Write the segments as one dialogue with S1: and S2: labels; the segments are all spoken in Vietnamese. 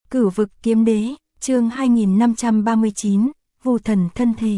S1: Cửu vực kiếm đế, chương 2539, Vu thần thân thể.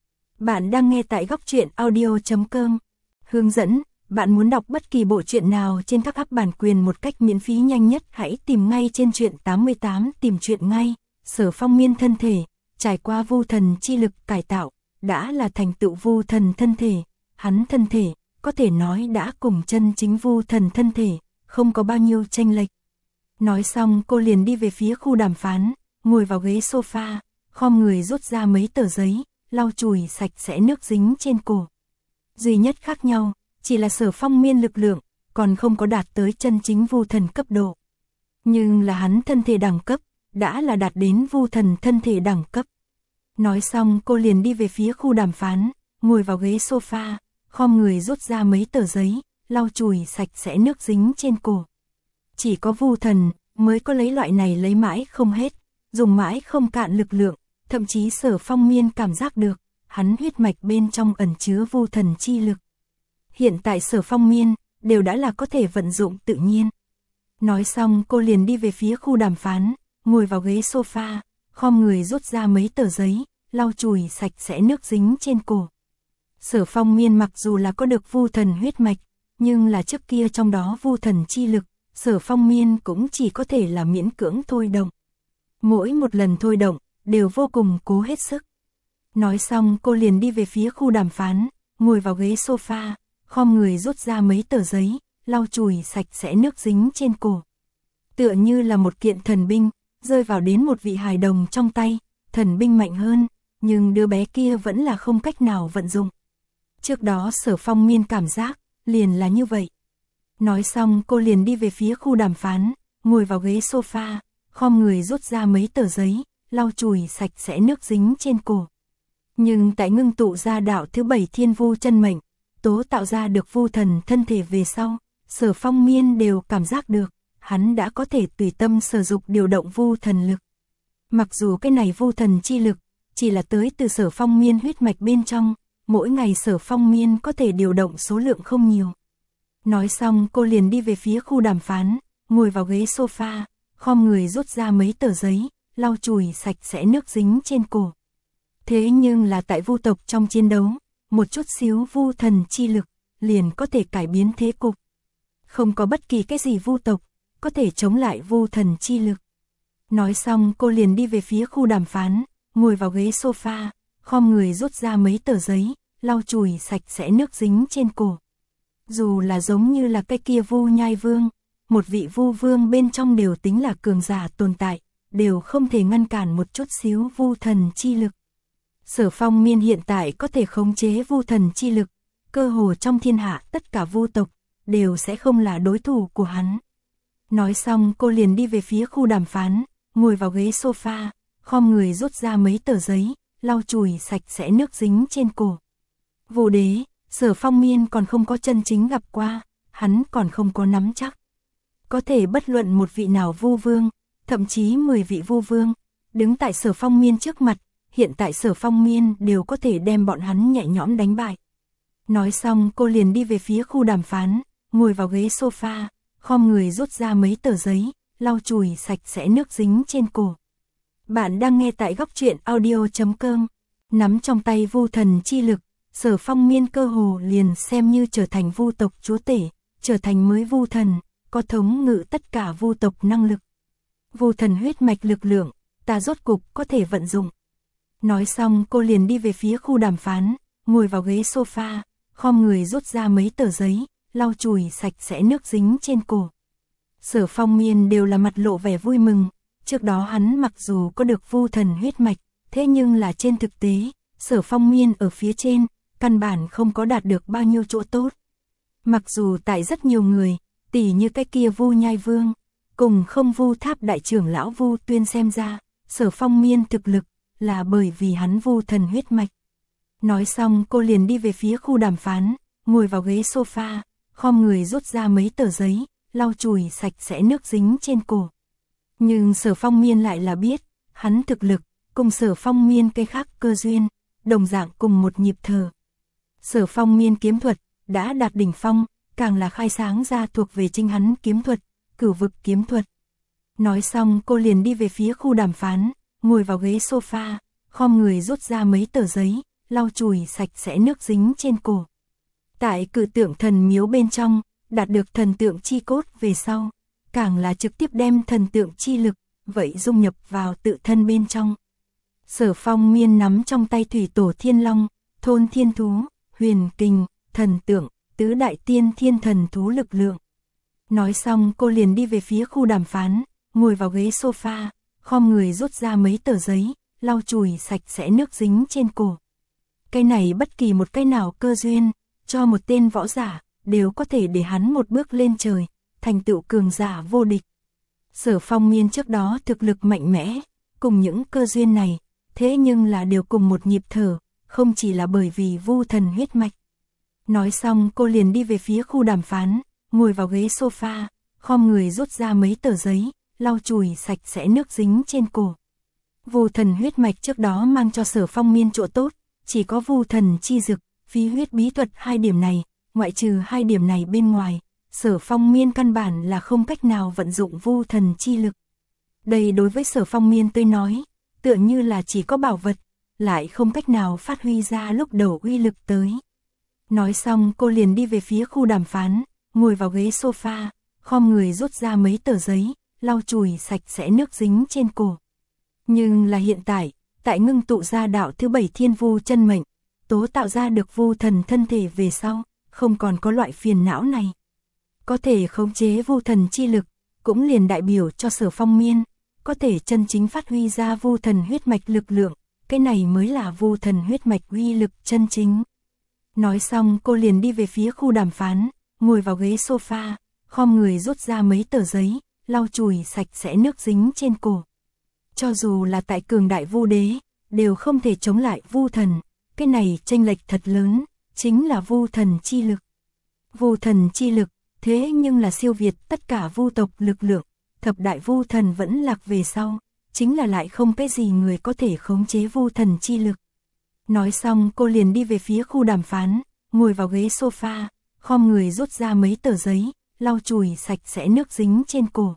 S1: Bạn đang nghe tại góc truyện audio.com. Hướng dẫn, bạn muốn đọc bất kỳ bộ truyện nào trên các app bản quyền một cách miễn phí nhanh nhất, hãy tìm ngay trên truyện 88 tìm truyện ngay. Sở Phong Miên thân thể, trải qua vu thần chi lực cải tạo, đã là thành tựu vu thần thân thể. Hắn thân thể, có thể nói đã cùng chân chính vu thần thân thể, không có bao nhiêu chênh lệch. Nói xong cô liền đi về phía khu đàm phán, ngồi vào ghế sofa, khom người rút ra mấy tờ giấy, lau chùi sạch sẽ nước dính trên cổ. Duy nhất khác nhau, chỉ là Sở Phong Miên lực lượng, còn không có đạt tới chân chính vu thần cấp độ. Nhưng là hắn thân thể đẳng cấp, đã là đạt đến vu thần thân thể đẳng cấp. Nói xong cô liền đi về phía khu đàm phán, ngồi vào ghế sofa, khom người rút ra mấy tờ giấy, lau chùi sạch sẽ nước dính trên cổ. Chỉ có vu thần mới có lấy loại này lấy mãi không hết, dùng mãi không cạn lực lượng, thậm chí Sở Phong Miên cảm giác được, hắn huyết mạch bên trong ẩn chứa vu thần chi lực. Hiện tại Sở Phong Miên đều đã là có thể vận dụng tự nhiên. Nói xong cô liền đi về phía khu đàm phán, ngồi vào ghế sofa, khom người rút ra mấy tờ giấy, lau chùi sạch sẽ nước dính trên cổ. Sở Phong Miên mặc dù là có được vu thần huyết mạch, nhưng là trước kia trong đó vu thần chi lực, Sở Phong Miên cũng chỉ có thể là miễn cưỡng thôi động. Mỗi một lần thôi động, đều vô cùng cố hết sức. Nói xong cô liền đi về phía khu đàm phán, ngồi vào ghế sofa, khom người rút ra mấy tờ giấy, lau chùi sạch sẽ nước dính trên cổ. Tựa như là một kiện thần binh, rơi vào đến một vị hài đồng trong tay, thần binh mạnh hơn, nhưng đứa bé kia vẫn là không cách nào vận dụng. Trước đó Sở Phong Miên cảm giác, liền là như vậy. Nói xong cô liền đi về phía khu đàm phán, ngồi vào ghế sofa, khom người rút ra mấy tờ giấy, lau chùi sạch sẽ nước dính trên cổ. Nhưng tại ngưng tụ ra đạo thứ 7 thiên vu chân mệnh, tố tạo ra được vu thần thân thể về sau, Sở Phong Miên đều cảm giác được, hắn đã có thể tùy tâm sử dụng điều động vu thần lực. Mặc dù cái này vu thần chi lực, chỉ là tới từ Sở Phong Miên huyết mạch bên trong, mỗi ngày Sở Phong Miên có thể điều động số lượng không nhiều. Nói xong cô liền đi về phía khu đàm phán, ngồi vào ghế sofa, khom người rút ra mấy tờ giấy, lau chùi sạch sẽ nước dính trên cổ. Thế nhưng là tại vu tộc trong chiến đấu, một chút xíu vu thần chi lực, liền có thể cải biến thế cục. Không có bất kỳ cái gì vu tộc, có thể chống lại vu thần chi lực. Nói xong cô liền đi về phía khu đàm phán, ngồi vào ghế sofa, khom người rút ra mấy tờ giấy, lau chùi sạch sẽ nước dính trên cổ. Dù là giống như là cái kia Vu Nhai Vương, một vị vu vương bên trong đều tính là cường giả tồn tại, đều không thể ngăn cản một chút xíu vu thần chi lực. Sở Phong Miên hiện tại có thể khống chế vu thần chi lực, cơ hồ trong thiên hạ tất cả vu tộc, đều sẽ không là đối thủ của hắn. Nói xong cô liền đi về phía khu đàm phán, ngồi vào ghế sofa, khom người rút ra mấy tờ giấy, lau chùi sạch sẽ nước dính trên cổ. Vu đế, Sở Phong Miên còn không có chân chính gặp qua, hắn còn không có nắm chắc. Có thể bất luận một vị nào vu vương, thậm chí 10 vị vu vương, đứng tại Sở Phong Miên trước mặt, hiện tại Sở Phong Miên đều có thể đem bọn hắn nhẹ nhõm đánh bại. Nói xong cô liền đi về phía khu đàm phán, ngồi vào ghế sofa, khom người rút ra mấy tờ giấy, lau chùi sạch sẽ nước dính trên cổ. Bạn đang nghe tại góc truyện audio.com, nắm trong tay vu thần chi lực, Sở Phong Miên cơ hồ liền xem như trở thành vu tộc chúa tể, trở thành mới vu thần, có thống ngự tất cả vu tộc năng lực. Vu thần huyết mạch lực lượng, ta rốt cục có thể vận dụng. Nói xong cô liền đi về phía khu đàm phán, ngồi vào ghế sofa, khom người rút ra mấy tờ giấy, lau chùi sạch sẽ nước dính trên cổ. Sở Phong Miên đều là mặt lộ vẻ vui mừng, trước đó hắn mặc dù có được vu thần huyết mạch, thế nhưng là trên thực tế, Sở Phong Miên ở phía trên, căn bản không có đạt được bao nhiêu chỗ tốt. Mặc dù tại rất nhiều người, tỉ như cái kia Vu Nhai Vương, cùng không Vu Tháp đại trưởng lão Vu Tuyên xem ra, Sở Phong Miên thực lực, là bởi vì hắn vu thần huyết mạch. Nói xong cô liền đi về phía khu đàm phán, ngồi vào ghế sofa, khom người rút ra mấy tờ giấy, lau chùi sạch sẽ nước dính trên cổ. Nhưng Sở Phong Miên lại là biết, hắn thực lực, cùng Sở Phong Miên cái khác cơ duyên, đồng dạng cùng một nhịp thở. Sở Phong Miên kiếm thuật, đã đạt đỉnh phong, càng là khai sáng ra thuộc về chính hắn kiếm thuật, cửu vực kiếm thuật. Nói xong cô liền đi về phía khu đàm phán, ngồi vào ghế sofa, khom người rút ra mấy tờ giấy, lau chùi sạch sẽ nước dính trên cổ. Tại cự tượng thần miếu bên trong, đạt được thần tượng chi cốt về sau, càng là trực tiếp đem thần tượng chi lực, vậy dung nhập vào tự thân bên trong. Sở Phong Miên nắm trong tay thủy tổ thiên long, thôn thiên thú, huyền kình, thần tượng, tứ đại tiên thiên thần thú lực lượng. Nói xong cô liền đi về phía khu đàm phán, ngồi vào ghế sofa, khom người rút ra mấy tờ giấy, lau chùi sạch sẽ nước dính trên cổ. Cái này bất kỳ một cái nào cơ duyên, cho một tên võ giả, đều có thể để hắn một bước lên trời, thành tựu cường giả vô địch. Sở Phong Miên trước đó thực lực mạnh mẽ, cùng những cơ duyên này, thế nhưng là đều cùng một nhịp thở, không chỉ là bởi vì vu thần huyết mạch. Nói xong cô liền đi về phía khu đàm phán, ngồi vào ghế sofa, khom người rút ra mấy tờ giấy, lau chùi sạch sẽ nước dính trên cổ. Vu thần huyết mạch trước đó mang cho Sở Phong Miên chỗ tốt, chỉ có vu thần chi dực, phí huyết bí thuật hai điểm này, ngoại trừ hai điểm này bên ngoài, Sở Phong Miên căn bản là không cách nào vận dụng vu thần chi lực. Đây đối với Sở Phong Miên tôi nói, tựa như là chỉ có bảo vật, lại không cách nào phát huy ra lúc đầu uy lực tới. Nói xong cô liền đi về phía khu đàm phán, ngồi vào ghế sofa, khom người rút ra mấy tờ giấy, lau chùi sạch sẽ nước dính trên cổ. Nhưng là hiện tại, tại ngưng tụ ra đạo thứ 7 thiên vu chân mệnh, tố tạo ra được vu thần thân thể về sau, không còn có loại phiền não này. Có thể khống chế vu thần chi lực, cũng liền đại biểu cho Sở Phong Miên, có thể chân chính phát huy ra vu thần huyết mạch lực lượng, cái này mới là vu thần huyết mạch uy lực chân chính. Nói xong cô liền đi về phía khu đàm phán, ngồi vào ghế sofa, khom người rút ra mấy tờ giấy, lau chùi sạch sẽ nước dính trên cổ. Cho dù là tại cường đại vu đế, đều không thể chống lại vu thần, cái này chênh lệch thật lớn, chính là vu thần chi lực. Vu thần chi lực, thế nhưng là siêu việt tất cả vu tộc lực lượng, thập đại vu thần vẫn lạc về sau, chính là lại không cái gì người có thể khống chế vu thần chi lực. Nói xong cô liền đi về phía khu đàm phán, ngồi vào ghế sofa, khom người rút ra mấy tờ giấy, lau chùi sạch sẽ nước dính trên cổ.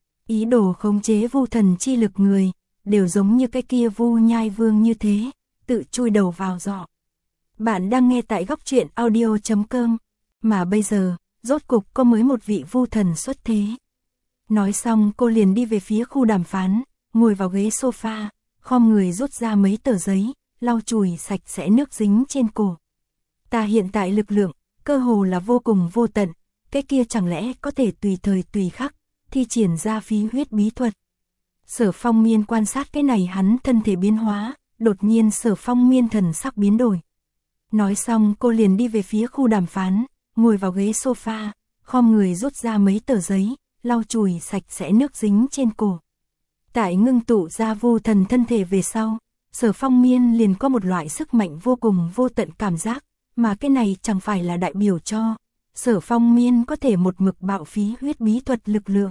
S1: Ý đồ khống chế vu thần chi lực người, đều giống như cái kia Vu Nhai Vương như thế, tự chui đầu vào giỏ. Bạn đang nghe tại góc truyện audio.com, mà bây giờ, rốt cục có mới một vị vu thần xuất thế. Nói xong cô liền đi về phía khu đàm phán, ngồi vào ghế sofa, khom người rút ra mấy tờ giấy, lau chùi sạch sẽ nước dính trên cổ. Ta hiện tại lực lượng, cơ hồ là vô cùng vô tận, cái kia chẳng lẽ có thể tùy thời tùy khắc, thi triển ra phí huyết bí thuật. Sở Phong Miên quan sát cái này hắn thân thể biến hóa, đột nhiên Sở Phong Miên thần sắc biến đổi. Nói xong cô liền đi về phía khu đàm phán, ngồi vào ghế sofa, khom người rút ra mấy tờ giấy, lau chùi sạch sẽ nước dính trên cổ. Tại ngưng tụ ra vu thần thân thể về sau, Sở Phong Miên liền có một loại sức mạnh vô cùng vô tận cảm giác, mà cái này chẳng phải là đại biểu cho Sở Phong Miên có thể một mực bạo phí huyết bí thuật lực lượng.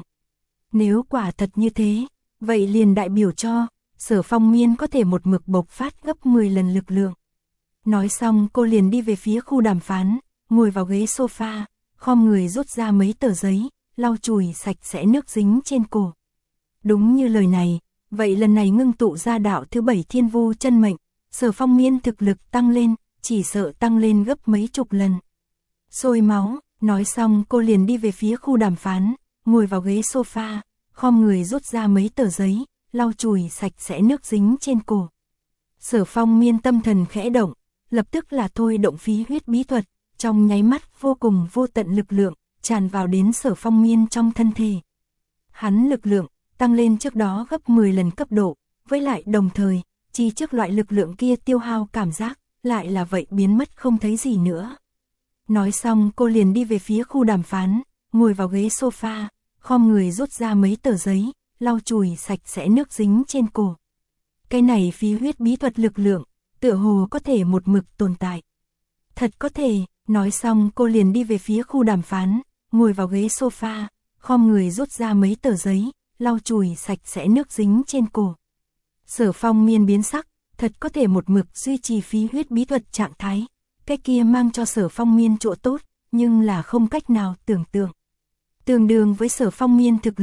S1: Nếu quả thật như thế, vậy liền đại biểu cho Sở Phong Miên có thể một mực bộc phát gấp 10 lần lực lượng. Nói xong cô liền đi về phía khu đàm phán, ngồi vào ghế sofa, khom người rút ra mấy tờ giấy, lau chùi sạch sẽ nước dính trên cổ. Đúng như lời này, vậy lần này ngưng tụ ra đạo thứ 7 thiên vu chân mệnh, Sở Phong Miên thực lực tăng lên, chỉ sợ tăng lên gấp mấy chục lần. Sôi máu, nói xong cô liền đi về phía khu đàm phán, ngồi vào ghế sofa, khom người rút ra mấy tờ giấy, lau chùi sạch sẽ nước dính trên cổ. Sở Phong Miên tâm thần khẽ động, lập tức là thôi động phí huyết bí thuật, trong nháy mắt vô cùng vô tận lực lượng, tràn vào đến Sở Phong Miên trong thân thể. Hắn lực lượng, tăng lên trước đó gấp 10 lần cấp độ, với lại đồng thời, chi trước loại lực lượng kia tiêu hao cảm giác, lại là vậy biến mất không thấy gì nữa. Nói xong cô liền đi về phía khu đàm phán, ngồi vào ghế sofa, khom người rút ra mấy tờ giấy, lau chùi sạch sẽ nước dính trên cổ. Cái này phí huyết bí thuật lực lượng, tựa hồ có thể một mực tồn tại. Thật có thể, nói xong cô liền đi về phía khu đàm phán, ngồi vào ghế sofa, khom người rút ra mấy tờ giấy, lau chùi sạch sẽ nước dính trên cổ. Sở Phong Miên biến sắc, thật có thể một mực duy trì phí huyết bí thuật trạng thái. Cái kia mang cho Sở Phong Miên chỗ tốt, nhưng là không cách nào tưởng tượng. Tương đương với Sở Phong Miên thực lực,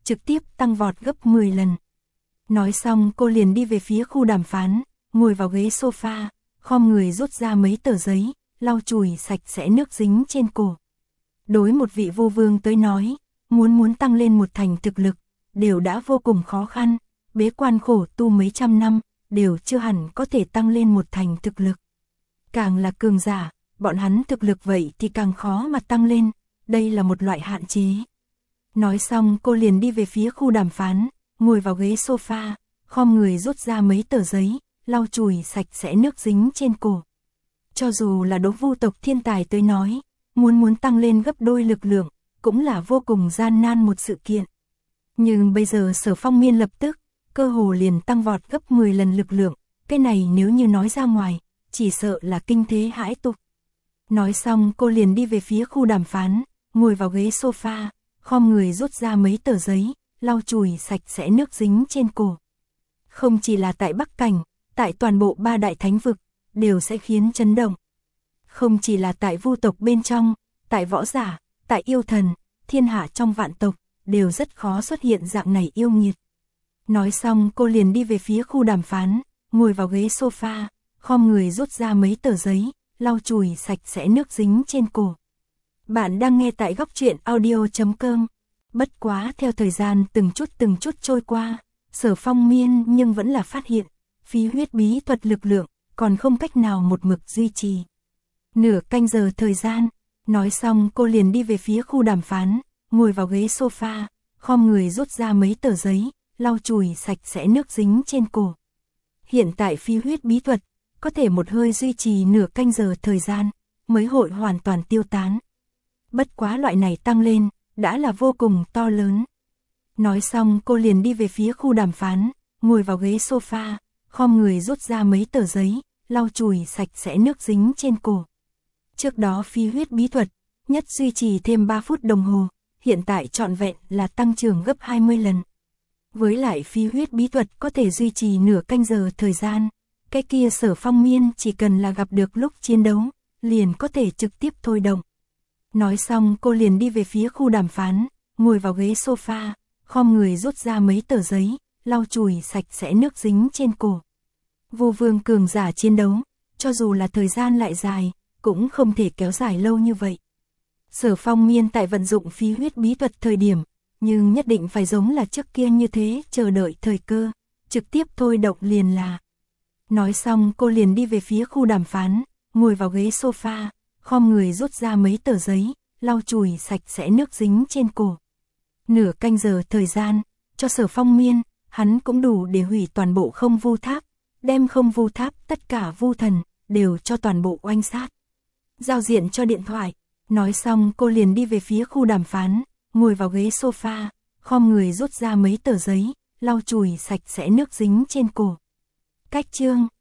S1: trực tiếp tăng vọt gấp 10 lần. Nói xong cô liền đi về phía khu đàm phán, ngồi vào ghế sofa, khom người rút ra mấy tờ giấy, lau chùi sạch sẽ nước dính trên cổ. Đối một vị vô vương tới nói, muốn tăng lên một thành thực lực, đều đã vô cùng khó khăn, bế quan khổ tu mấy trăm năm, đều chưa hẳn có thể tăng lên một thành thực lực. Càng là cường giả, bọn hắn thực lực vậy thì càng khó mà tăng lên, đây là một loại hạn chế. Nói xong cô liền đi về phía khu đàm phán, ngồi vào ghế sofa, khom người rút ra mấy tờ giấy, lau chùi sạch sẽ nước dính trên cổ. Cho dù là đấu vu tộc thiên tài tới nói, muốn tăng lên gấp đôi lực lượng, cũng là vô cùng gian nan một sự kiện. Nhưng bây giờ Sở Phong Miên lập tức, cơ hồ liền tăng vọt gấp 10 lần lực lượng, cái này nếu như nói ra ngoài, chỉ sợ là kinh thế hãi tục. Nói xong cô liền đi về phía khu đàm phán, ngồi vào ghế sofa, khom người rút ra mấy tờ giấy, lau chùi sạch sẽ nước dính trên cổ. Không chỉ là tại Bắc Cảnh, tại toàn bộ 3 đại thánh vực, đều sẽ khiến chấn động. Không chỉ là tại vu tộc bên trong, tại võ giả, tại yêu thần, thiên hạ trong vạn tộc, đều rất khó xuất hiện dạng này yêu nghiệt. Nói xong cô liền đi về phía khu đàm phán, ngồi vào ghế sofa, khom người rút ra mấy tờ giấy, lau chùi sạch sẽ nước dính trên cổ. Bạn đang nghe tại Góc Truyện Audio.com. Bất quá theo thời gian từng chút trôi qua, Sở Phong Miên nhưng vẫn là phát hiện, phí huyết bí thuật lực lượng, còn không cách nào một mực duy trì. Nửa canh giờ thời gian, nói xong cô liền đi về phía khu đàm phán, ngồi vào ghế sofa, khom người rút ra mấy tờ giấy, lau chùi sạch sẽ nước dính trên cổ. Hiện tại phi huyết bí thuật, có thể một hơi duy trì nửa canh giờ thời gian, mới hội hoàn toàn tiêu tán. Bất quá loại này tăng lên, đã là vô cùng to lớn. Nói xong cô liền đi về phía khu đàm phán, ngồi vào ghế sofa, khom người rút ra mấy tờ giấy, lau chùi sạch sẽ nước dính trên cổ. Trước đó phi huyết bí thuật, nhất duy trì thêm 3 phút đồng hồ, hiện tại trọn vẹn là tăng trưởng gấp 20 lần. Với lại phi huyết bí thuật có thể duy trì nửa canh giờ thời gian, cái kia Sở Phong Miên chỉ cần là gặp được lúc chiến đấu, liền có thể trực tiếp thôi động. Nói xong cô liền đi về phía khu đàm phán, ngồi vào ghế sofa, khom người rút ra mấy tờ giấy, lau chùi sạch sẽ nước dính trên cổ. Vô vương cường giả chiến đấu, cho dù là thời gian lại dài, cũng không thể kéo dài lâu như vậy. Sở Phong Miên tại vận dụng phi huyết bí thuật thời điểm, nhưng nhất định phải giống là trước kia như thế, chờ đợi thời cơ, trực tiếp thôi động liền là. Nói xong cô liền đi về phía khu đàm phán, ngồi vào ghế sofa, khom người rút ra mấy tờ giấy, lau chùi sạch sẽ nước dính trên cổ. Nửa canh giờ thời gian, cho Sở Phong Miên, hắn cũng đủ để hủy toàn bộ không vu tháp, đem không vu tháp tất cả vu thần, đều cho toàn bộ oanh sát. Giao diện cho điện thoại, nói xong cô liền đi về phía khu đàm phán, ngồi vào ghế sofa, khom người rút ra mấy tờ giấy, lau chùi sạch sẽ nước dính trên cổ. Cách chương